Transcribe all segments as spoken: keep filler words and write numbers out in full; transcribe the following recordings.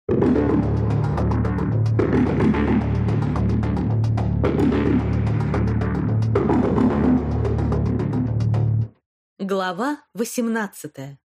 Глава восемнадцатая.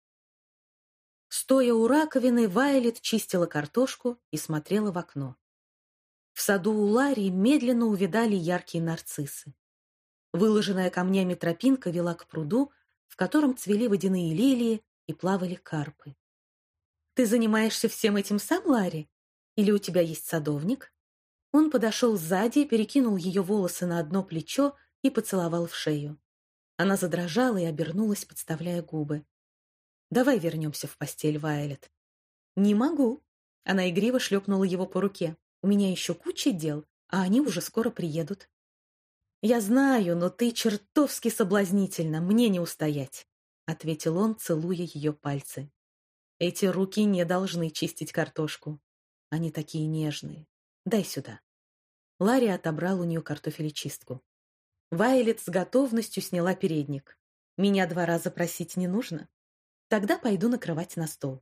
Стоя у раковины, Вайолет чистила картошку и смотрела в окно. В саду у Ларри медленно увядали яркие нарциссы. Выложенная камнями тропинка вела к пруду, в котором цвели водяные лилии и плавали карпы. «Ты занимаешься всем этим сам, Ларри? Или у тебя есть садовник?» Он подошел сзади, перекинул ее волосы на одно плечо и поцеловал в шею. Она задрожала и обернулась, подставляя губы. «Давай вернемся в постель, Вайолет». «Не могу». Она игриво шлепнула его по руке. «У меня еще куча дел, а они уже скоро приедут». «Я знаю, но ты чертовски соблазнительна, мне не устоять», — ответил он, целуя ее пальцы. «Эти руки не должны чистить картошку. Они такие нежные. Дай сюда». Ларри отобрал у нее картофелечистку. Вайолет с готовностью сняла передник. «Меня два раза просить не нужно. Тогда пойду накрывать на стол».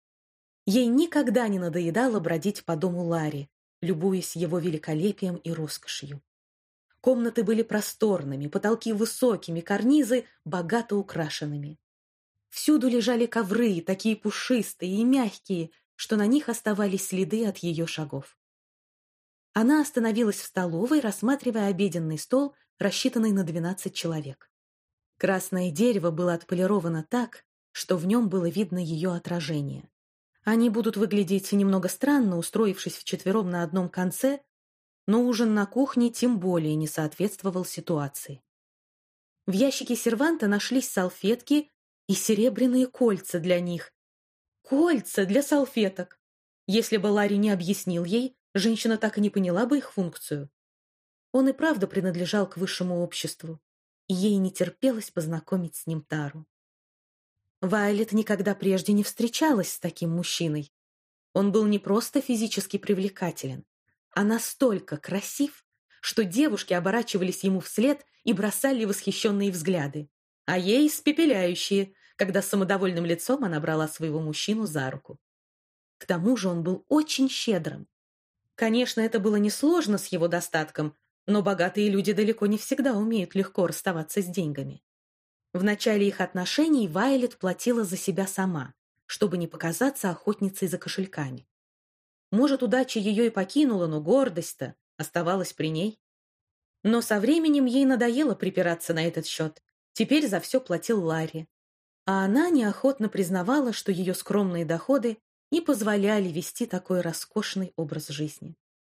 Ей никогда не надоедало бродить по дому Ларри, любуясь его великолепием и роскошью. Комнаты были просторными, потолки высокими, карнизы богато украшенными. Всюду лежали ковры, такие пушистые и мягкие, что на них оставались следы от ее шагов. Она остановилась в столовой, рассматривая обеденный стол, рассчитанный на двенадцать человек. Красное дерево было отполировано так, что в нем было видно ее отражение. Они будут выглядеть немного странно, устроившись вчетвером на одном конце, но ужин на кухне тем более не соответствовал ситуации. В ящике серванта нашлись салфетки и серебряные кольца для них. Кольца для салфеток! Если бы Ларри не объяснил ей, женщина так и не поняла бы их функцию. Он и правда принадлежал к высшему обществу, и ей не терпелось познакомить с ним Тару. Вайолет никогда прежде не встречалась с таким мужчиной. Он был не просто физически привлекателен, а настолько красив, что девушки оборачивались ему вслед и бросали восхищенные взгляды, а ей испепеляющие, когда с самодовольным лицом она брала своего мужчину за руку. К тому же он был очень щедрым. Конечно, это было несложно с его достатком, но богатые люди далеко не всегда умеют легко расставаться с деньгами. В начале их отношений Вайолет платила за себя сама, чтобы не показаться охотницей за кошельками. Может, удача ее и покинула, но гордость-то оставалась при ней. Но со временем ей надоело припираться на этот счет. Теперь за все платил Ларри. А она неохотно признавала, что ее скромные доходы не позволяли вести такой роскошный образ жизни.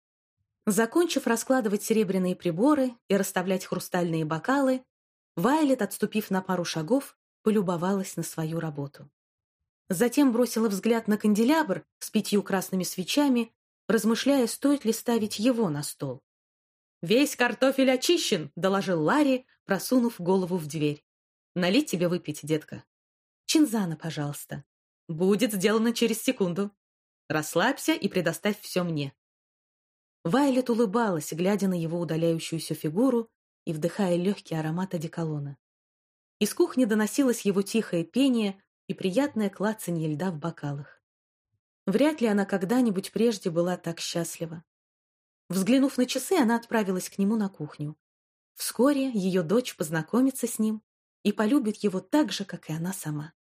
Закончив раскладывать серебряные приборы и расставлять хрустальные бокалы, Вайолет, отступив на пару шагов, полюбовалась на свою работу. Затем бросила взгляд на канделябр с пятью красными свечами, размышляя, стоит ли ставить его на стол. «Весь картофель очищен», — доложил Ларри, просунув голову в дверь. «Налить тебе выпить, детка?» «Чинзана, пожалуйста». «Будет сделано через секунду. Расслабься и предоставь все мне». Вайолет улыбалась, глядя на его удаляющуюся фигуру и вдыхая легкий аромат одеколона. Из кухни доносилось его тихое пение и приятное клацанье льда в бокалах. Вряд ли она когда-нибудь прежде была так счастлива. Взглянув на часы, она отправилась к нему на кухню. Вскоре ее дочь познакомится с ним и полюбит его так же, как и она сама.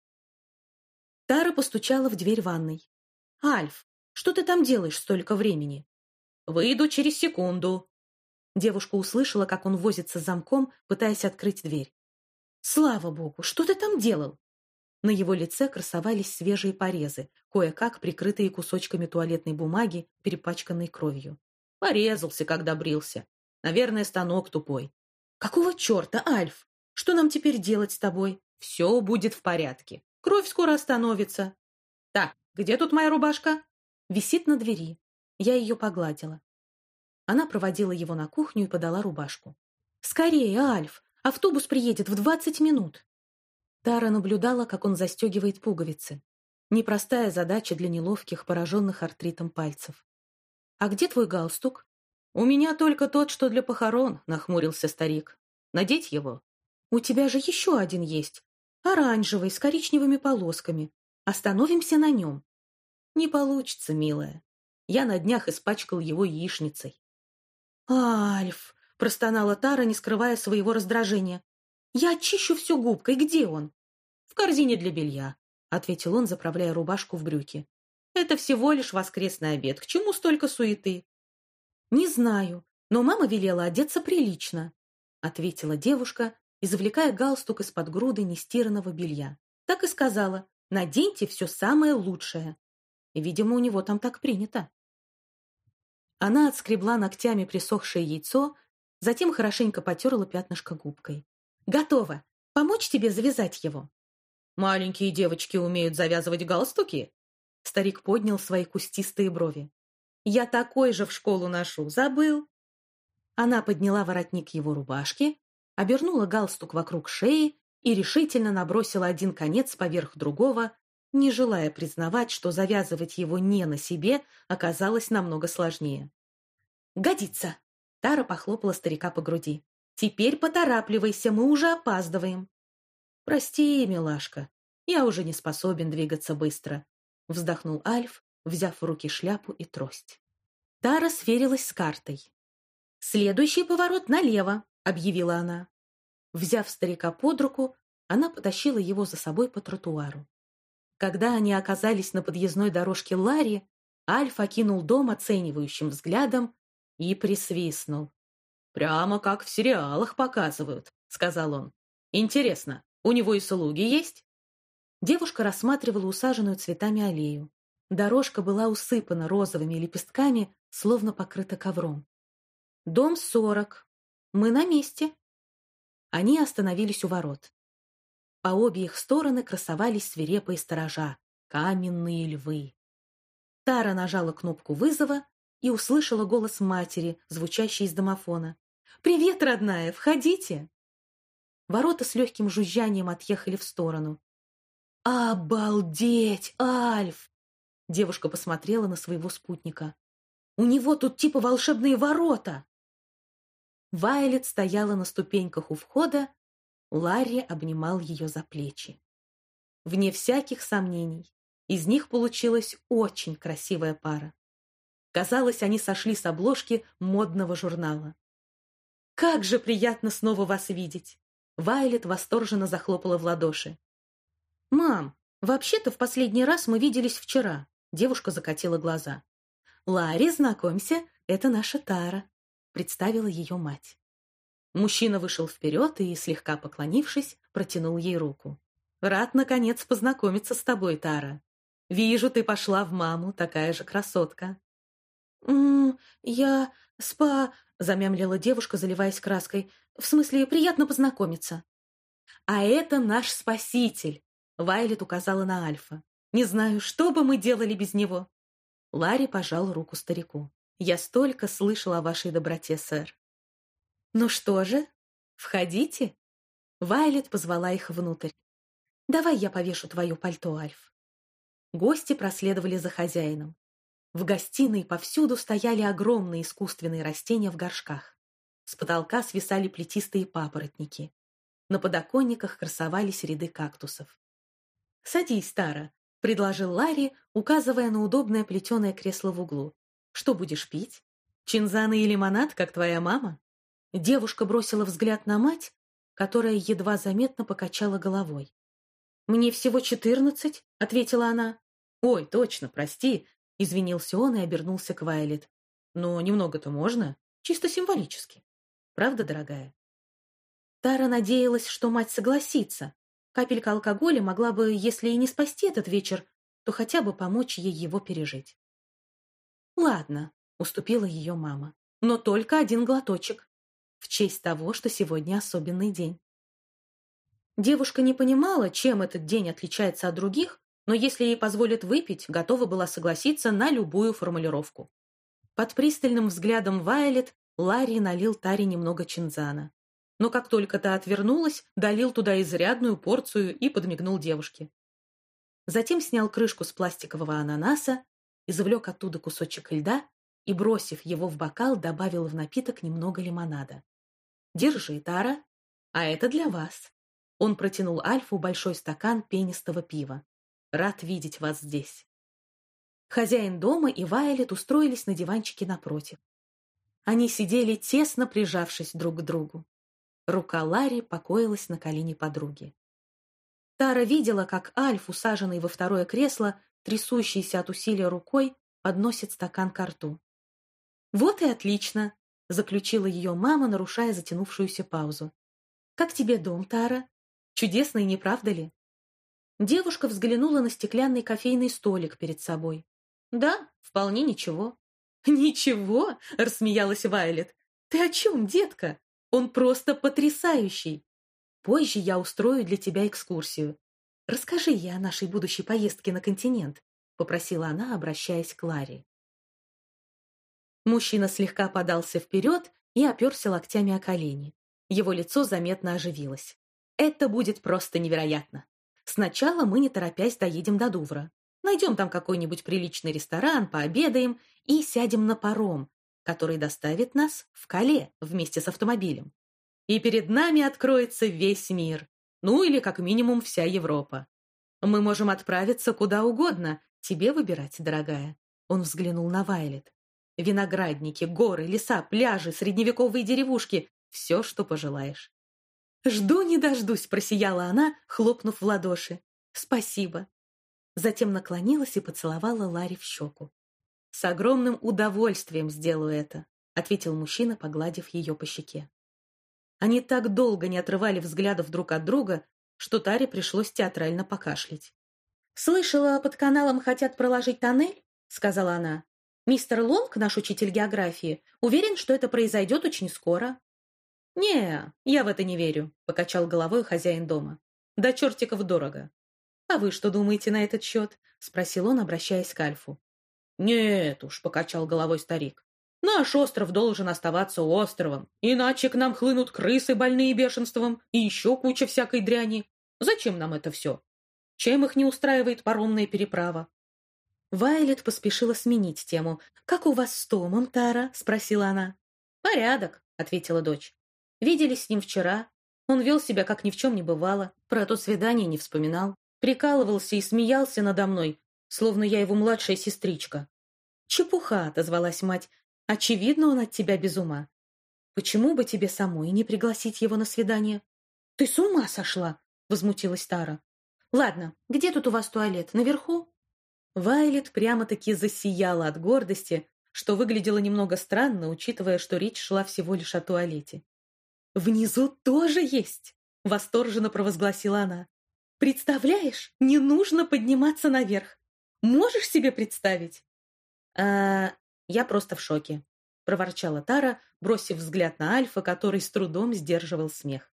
Тара постучала в дверь ванной. «Альф, что ты там делаешь столько времени?» «Выйду через секунду». Девушка услышала, как он возится с замком, пытаясь открыть дверь. «Слава богу, что ты там делал?» На его лице красовались свежие порезы, кое-как прикрытые кусочками туалетной бумаги, перепачканной кровью. «Порезался, когда брился. Наверное, станок тупой». «Какого черта, Альф? Что нам теперь делать с тобой?» «Все будет в порядке. Кровь скоро остановится». «Так, где тут моя рубашка?» «Висит на двери. Я ее погладила». Она проводила его на кухню и подала рубашку. «Скорее, Альф! Автобус приедет в двадцать минут!» Тара наблюдала, как он застегивает пуговицы. Непростая задача для неловких, пораженных артритом пальцев. «А где твой галстук?» «У меня только тот, что для похорон», — нахмурился старик. «Надеть его?» «У тебя же еще один есть. Оранжевый, с коричневыми полосками. Остановимся на нем». Не получится, милая. Я на днях испачкал его яичницей. «Альф!» — простонала Тара, не скрывая своего раздражения. «Я очищу всю губкой. Где он?» «В корзине для белья», — ответил он, заправляя рубашку в брюки. «Это всего лишь воскресный обед. К чему столько суеты?» «Не знаю, но мама велела одеться прилично», — ответила девушка, извлекая галстук из-под груды нестиранного белья. Так и сказала: «Наденьте все самое лучшее». И, видимо, у него там так принято. Она отскребла ногтями присохшее яйцо, затем хорошенько потерла пятнышко губкой. «Готово! Помочь тебе завязать его?» «Маленькие девочки умеют завязывать галстуки?» Старик поднял свои кустистые брови. «Я такой же в школу ношу, забыл?» Она подняла воротник его рубашки, обернула галстук вокруг шеи и решительно набросила один конец поверх другого, не желая признавать, что завязывать его не на себе оказалось намного сложнее. «Годится!» — Тара похлопала старика по груди. «Теперь поторапливайся, мы уже опаздываем». «Прости, милашка, я уже не способен двигаться быстро», — вздохнул Альф, взяв в руки шляпу и трость. Тара сверилась с картой. «Следующий поворот налево», — объявила она. Взяв старика под руку, она потащила его за собой по тротуару. Когда они оказались на подъездной дорожке Ларри, Альф окинул дом оценивающим взглядом и присвистнул. «Прямо как в сериалах показывают», — сказал он. «Интересно, у него и слуги есть?» Девушка рассматривала усаженную цветами аллею. Дорожка была усыпана розовыми лепестками, словно покрыта ковром. «Дом сорок. Мы на месте». Они остановились у ворот. По обе их стороны красовались свирепые сторожа, каменные львы. Тара нажала кнопку вызова и услышала голос матери, звучащий из домофона. «Привет, родная, входите!» Ворота с легким жужжанием отъехали в сторону. «Обалдеть, Альф!» Девушка посмотрела на своего спутника. «У него тут типа волшебные ворота!» Вайлет стояла на ступеньках у входа, Ларри обнимал ее за плечи. Вне всяких сомнений, из них получилась очень красивая пара. Казалось, они сошли с обложки модного журнала. «Как же приятно снова вас видеть!» Вайлет восторженно захлопала в ладоши. «Мам, вообще-то в последний раз мы виделись вчера», девушка закатила глаза. «Ларри, знакомься, это наша Тара», представила ее мать. Мужчина вышел вперед и, слегка поклонившись, протянул ей руку. «Рад, наконец, познакомиться с тобой, Тара. Вижу, ты пошла в маму, такая же красотка». «М-м, я... спа...» — замямлила девушка, заливаясь краской. «В смысле, приятно познакомиться». «А это наш спаситель», — Вайлет указала на Альфа. «Не знаю, что бы мы делали без него». Ларри пожал руку старику. «Я столько слышал о вашей доброте, сэр». «Ну что же, входите?» Вайлет позвала их внутрь. «Давай я повешу твое пальто, Альф». Гости проследовали за хозяином. В гостиной повсюду стояли огромные искусственные растения в горшках. С потолка свисали плетистые папоротники. На подоконниках красовались ряды кактусов. «Садись, Тара», — предложил Ларри, указывая на удобное плетеное кресло в углу. «Что будешь пить? Чинзаны и лимонад, как твоя мама?» Девушка бросила взгляд на мать, которая едва заметно покачала головой. «Мне всего четырнадцать», — ответила она. «Ой, точно, прости», — извинился он и обернулся к Вайлет. «Но немного-то можно, чисто символически. Правда, дорогая?» Тара надеялась, что мать согласится. Капелька алкоголя могла бы, если и не спасти этот вечер, то хотя бы помочь ей его пережить. «Ладно», — уступила ее мама, — «но только один глоточек. В честь того, что сегодня особенный день». Девушка не понимала, чем этот день отличается от других, но если ей позволят выпить, готова была согласиться на любую формулировку. Под пристальным взглядом Вайлет Ларри налил Таре немного чинзана. Но как только та отвернулась, долил туда изрядную порцию и подмигнул девушке. Затем снял крышку с пластикового ананаса, извлек оттуда кусочек льда и, бросив его в бокал, добавил в напиток немного лимонада. «Держи, Тара, а это для вас». Он протянул Альфу большой стакан пенистого пива. «Рад видеть вас здесь». Хозяин дома и Вайолет устроились на диванчике напротив. Они сидели, тесно прижавшись друг к другу. Рука Ларри покоилась на колене подруги. Тара видела, как Альф, усаженный во второе кресло, трясущийся от усилия рукой, подносит стакан ко рту. «Вот и отлично!» — заключила ее мама, нарушая затянувшуюся паузу. «Как тебе дом, Тара? Чудесный, не правда ли?» Девушка взглянула на стеклянный кофейный столик перед собой. «Да, вполне ничего». «Ничего?» — рассмеялась Вайолет. «Ты о чем, детка? Он просто потрясающий! Позже я устрою для тебя экскурсию. Расскажи ей о нашей будущей поездке на континент», — попросила она, обращаясь к Ларе. Мужчина слегка подался вперед и оперся локтями о колени. Его лицо заметно оживилось. «Это будет просто невероятно. Сначала мы, не торопясь, доедем до Дувра. Найдем там какой-нибудь приличный ресторан, пообедаем и сядем на паром, который доставит нас в Кале вместе с автомобилем. И перед нами откроется весь мир, ну или как минимум вся Европа. Мы можем отправиться куда угодно, тебе выбирать, дорогая». Он взглянул на Вайолет. «Виноградники, горы, леса, пляжи, средневековые деревушки — все, что пожелаешь». «Жду не дождусь», — просияла она, хлопнув в ладоши. «Спасибо». Затем наклонилась и поцеловала Ларри в щеку. «С огромным удовольствием сделаю это», — ответил мужчина, погладив ее по щеке. Они так долго не отрывали взглядов друг от друга, что Таре пришлось театрально покашлять. «Слышала, под каналом хотят проложить тоннель?» — сказала она. «Мистер Лонг, наш учитель географии, уверен, что это произойдет очень скоро». «Не, я в это не верю», — покачал головой хозяин дома. «Да чертиков дорого». «А вы что думаете на этот счет?» — спросил он, обращаясь к Альфу. «Нет уж», — покачал головой старик. «Наш остров должен оставаться островом, иначе к нам хлынут крысы, больные бешенством, и еще куча всякой дряни. Зачем нам это все? Чем их не устраивает паромная переправа?» Вайолет поспешила сменить тему. «Как у вас с Томом, Тара?» — спросила она. «Порядок», — ответила дочь. «Виделись с ним вчера. Он вел себя, как ни в чем не бывало, про то свидание не вспоминал. Прикалывался и смеялся надо мной, словно я его младшая сестричка». «Чепуха», — отозвалась мать. «Очевидно, он от тебя без ума. Почему бы тебе самой не пригласить его на свидание?» «Ты с ума сошла!» — возмутилась Тара. «Ладно, где тут у вас туалет? Наверху?» Вайолет прямо-таки засияла от гордости, что выглядело немного странно, учитывая, что речь шла всего лишь о туалете. «Внизу тоже есть!» — восторженно провозгласила она. «Представляешь, не нужно подниматься наверх. Можешь себе представить?» «А, я просто в шоке», — проворчала Тара, бросив взгляд на Альфа, который с трудом сдерживал смех.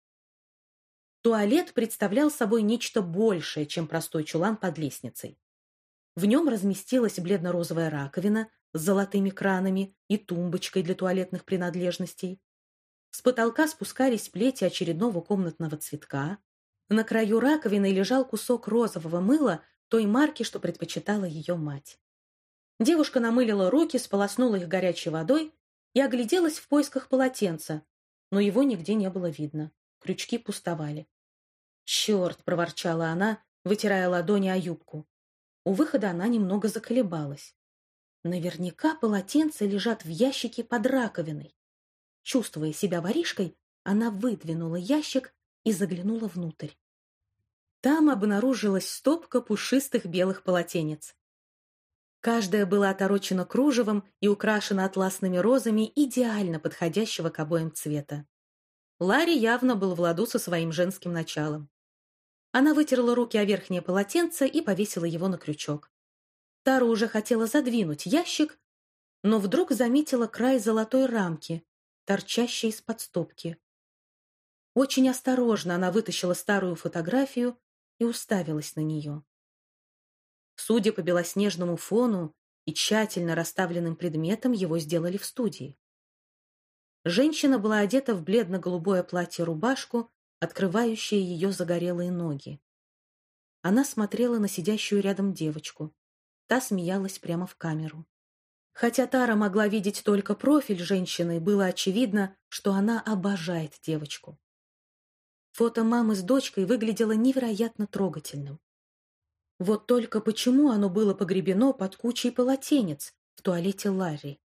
Туалет представлял собой нечто большее, чем простой чулан под лестницей. В нем разместилась бледно-розовая раковина с золотыми кранами и тумбочкой для туалетных принадлежностей. С потолка спускались плети очередного комнатного цветка. На краю раковины лежал кусок розового мыла той марки, что предпочитала ее мать. Девушка намылила руки, сполоснула их горячей водой и огляделась в поисках полотенца, но его нигде не было видно. Крючки пустовали. «Черт!» — проворчала она, вытирая ладони о юбку. У выхода она немного заколебалась. Наверняка полотенца лежат в ящике под раковиной. Чувствуя себя воришкой, она выдвинула ящик и заглянула внутрь. Там обнаружилась стопка пушистых белых полотенец. Каждая была оторочена кружевом и украшена атласными розами идеально подходящего к обоим цвета. Ларри явно был в ладу со своим женским началом. Она вытерла руки о верхнее полотенце и повесила его на крючок. Тара уже хотела задвинуть ящик, но вдруг заметила край золотой рамки, торчащей из-под стопки. Очень осторожно она вытащила старую фотографию и уставилась на нее. Судя по белоснежному фону и тщательно расставленным предметам, его сделали в студии. Женщина была одета в бледно-голубое платье-рубашку, открывающее ее загорелые ноги. Она смотрела на сидящую рядом девочку. Та смеялась прямо в камеру. Хотя Тара могла видеть только профиль женщины, было очевидно, что она обожает девочку. Фото мамы с дочкой выглядело невероятно трогательным. Вот только почему оно было погребено под кучей полотенец в туалете Ларри?